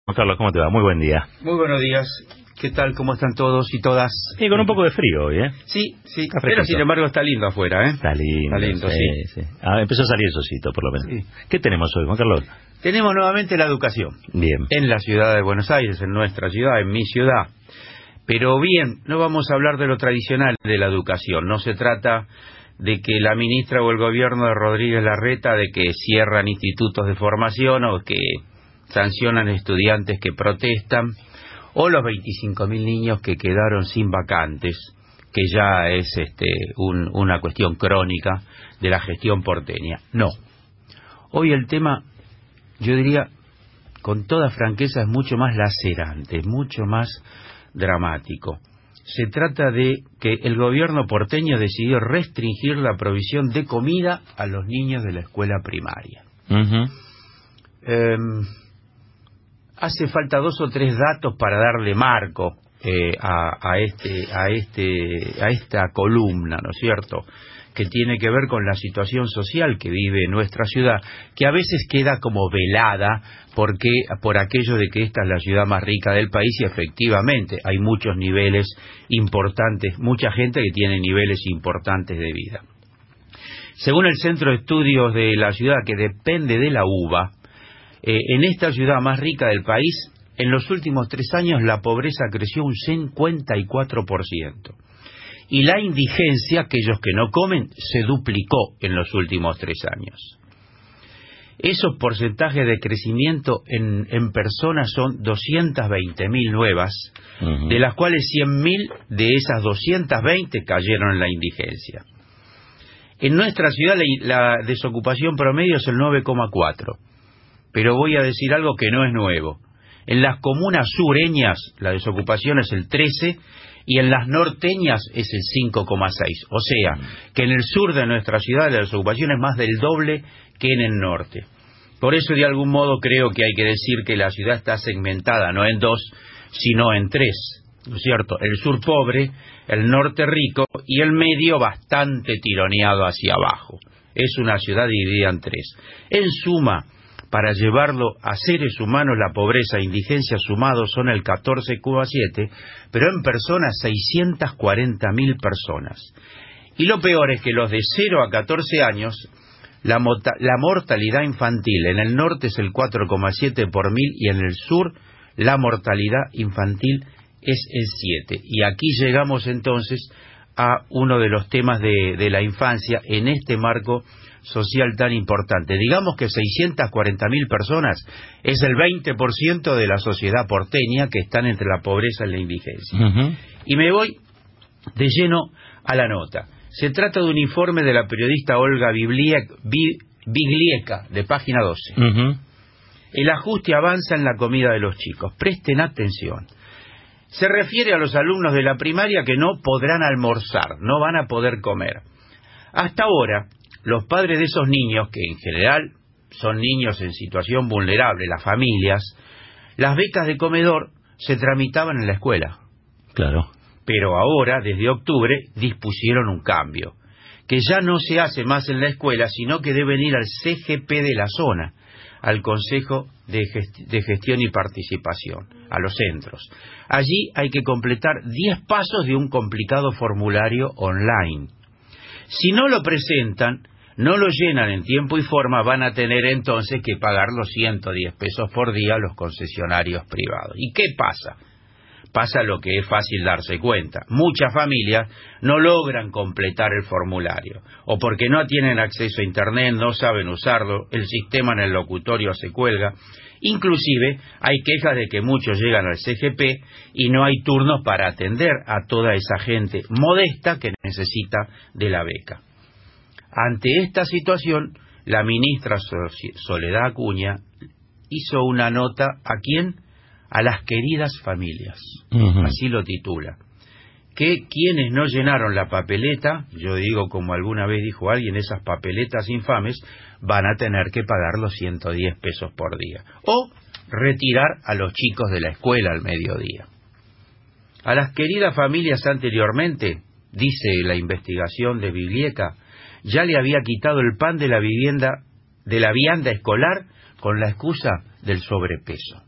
Carlos, ¿cómo te va? Muy buen día. Muy buenos días. ¿Qué tal? ¿Cómo están todos y todas? Sí, con un poco de frío hoy, ¿eh? Sí, Está pero fresquito. sin embargo está lindo afuera, ¿eh? Está lindo, sí. Empezó a salir el solcito, por lo menos. Sí. ¿Qué tenemos hoy, Juan Carlos? Tenemos nuevamente la educación. Bien. En la ciudad de Buenos Aires, en nuestra ciudad, en mi ciudad. Pero bien, no vamos a hablar de lo tradicional de la educación. No se trata de que la ministra o el gobierno de Rodríguez Larreta de que cierran institutos de formación o que sancionan estudiantes que protestan, o los 25.000 niños que quedaron sin vacantes, que ya es una cuestión crónica de la gestión porteña. No. Hoy el tema, yo diría, con toda franqueza, es mucho más lacerante, mucho más dramático. Se trata de que el gobierno porteño decidió restringir la provisión de comida a los niños de la escuela primaria. Hace falta 2 o 3 datos para darle marco a esta columna, ¿no es cierto?, que tiene que ver con la situación social que vive nuestra ciudad, que a veces queda como velada por aquello de que esta es la ciudad más rica del país, y efectivamente hay muchos niveles importantes, mucha gente que tiene niveles importantes de vida. Según el Centro de Estudios de la Ciudad, que depende de la UBA, en esta ciudad más rica del país, en los últimos 3 años la pobreza creció un 54%. Y la indigencia, aquellos que no comen, se duplicó en los últimos 3 años. Esos porcentajes de crecimiento en personas son 220.000 nuevas, de las cuales 100.000 de esas 220 cayeron en la indigencia. En nuestra ciudad la desocupación promedio es el 9,4%. Pero voy a decir algo que no es nuevo. En las comunas sureñas la desocupación es el 13% y en las norteñas es el 5,6%. O sea, que en el sur de nuestra ciudad la desocupación es más del doble que en el norte. Por eso, de algún modo, creo que hay que decir que la ciudad está segmentada no en 2, sino en 3. ¿No es cierto? El sur pobre, el norte rico y el medio bastante tironeado hacia abajo. Es una ciudad dividida en 3. En suma, para llevarlo a seres humanos, la pobreza e indigencia sumados son el 14,7%, pero en personas 640.000 personas. Y lo peor es que los de 0 a 14 años, la mortalidad infantil en el norte es el 4,7 por mil y en el sur la mortalidad infantil es el 7. Y aquí llegamos entonces a uno de los temas de la infancia en este marco social tan importante. Digamos que 640.000 personas es el 20% de la sociedad porteña que están entre la pobreza y la indigencia. Y me voy de lleno a la nota. Se trata de un informe de la periodista Olga Biglieca, de página 12. El ajuste avanza en la comida de los chicos. Presten atención. Se refiere a los alumnos de la primaria que no podrán almorzar, no van a poder comer. Hasta ahora, los padres de esos niños, que en general son niños en situación vulnerable, las familias, las becas de comedor se tramitaban en la escuela. Claro. Pero ahora, desde octubre, dispusieron un cambio, que ya no se hace más en la escuela, sino que deben ir al CGP de la zona, al Consejo de Gestión y Participación, a los centros. Allí hay que completar 10 pasos de un complicado formulario online. Si no lo presentan, no lo llenan en tiempo y forma, van a tener entonces que pagar los 110 pesos por día a los concesionarios privados. ¿Y qué pasa? Pasa lo que es fácil darse cuenta. Muchas familias no logran completar el formulario, o porque no tienen acceso a Internet, no saben usarlo, el sistema en el locutorio se cuelga. Inclusive hay quejas de que muchos llegan al CGP y no hay turnos para atender a toda esa gente modesta que necesita de la beca. Ante esta situación, la ministra Soledad Acuña hizo una nota, ¿a quién? A las queridas familias, así lo titula. Que quienes no llenaron la papeleta, yo digo como alguna vez dijo alguien, esas papeletas infames, van a tener que pagar los 110 pesos por día. O retirar a los chicos de la escuela al mediodía. A las queridas familias anteriormente, dice la investigación de Biglieca, ya le había quitado el pan de la vianda escolar con la excusa del sobrepeso.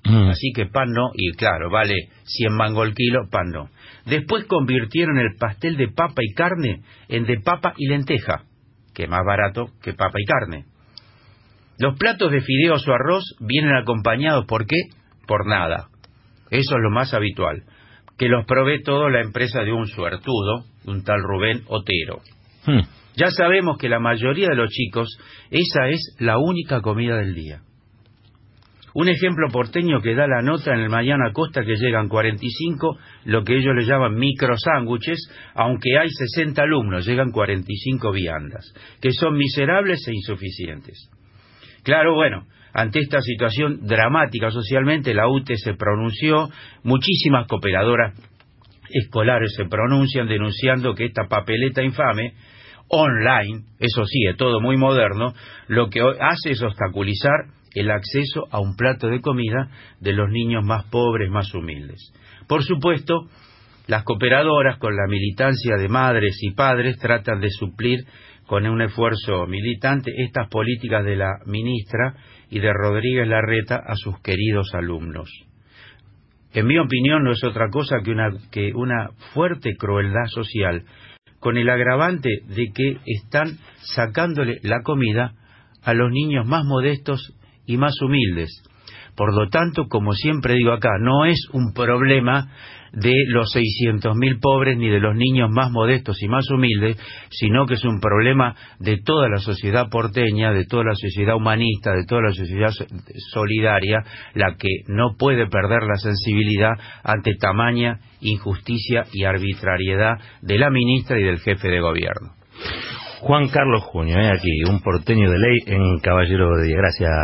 Así que pan no, y claro, vale 100 mangos el kilo, pan no. Después convirtieron el pastel de papa y carne en de papa y lenteja, que es más barato que papa y carne. Los platos de fideos o arroz vienen acompañados, ¿por qué? Por nada. Eso es lo más habitual. Que los provee todo la empresa de un suertudo, un tal Rubén Otero. Ya sabemos que la mayoría de los chicos, esa es la única comida del día. Un ejemplo porteño que da la nota en el Mañana Costa, que llegan 45, lo que ellos le llaman micro sándwiches, aunque hay 60 alumnos, llegan 45 viandas, que son miserables e insuficientes. Claro, bueno, ante esta situación dramática socialmente, la UTE se pronunció, muchísimas cooperadoras escolares se pronuncian denunciando que esta papeleta infame, online, eso sí, es todo muy moderno, lo que hace es obstaculizar el acceso a un plato de comida de los niños más pobres, más humildes. Por supuesto, las cooperadoras, con la militancia de madres y padres, tratan de suplir con un esfuerzo militante estas políticas de la ministra y de Rodríguez Larreta a sus queridos alumnos. En mi opinión, no es otra cosa que una fuerte crueldad social, con el agravante de que están sacándole la comida a los niños más modestos y más humildes. Por lo tanto, como siempre digo acá, no es un problema de los 600.000 pobres ni de los niños más modestos y más humildes, sino que es un problema de toda la sociedad porteña, de toda la sociedad humanista, de toda la sociedad solidaria, la que no puede perder la sensibilidad ante tamaña injusticia y arbitrariedad de la ministra y del jefe de gobierno. Juan Carlos Junio, aquí, un porteño de ley en Caballero de Día. Gracias.